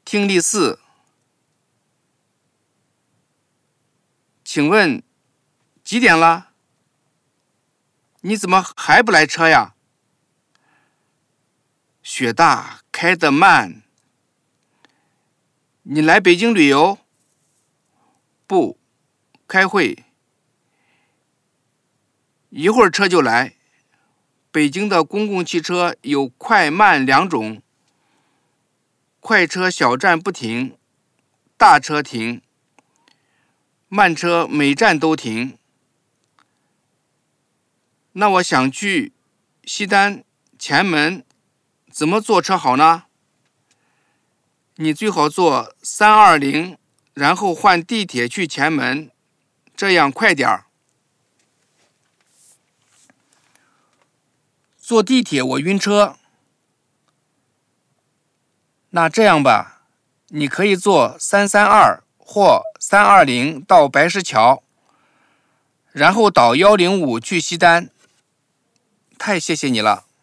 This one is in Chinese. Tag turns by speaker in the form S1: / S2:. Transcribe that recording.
S1: 听力4，请问几点了？你怎么还不来车呀？雪大，开得慢。你来北京旅游？不，开会。一会儿车就来。北京的公共汽车有快慢2种，快车小站不停，大车停，慢车每站都停。那我想去西单、前门，怎么坐车好呢？你最好坐320，然后换地铁去前门，这样快点儿。坐地铁我晕车。那这样吧，你可以坐332或320到白石桥，然后倒105去西单。太谢谢你了。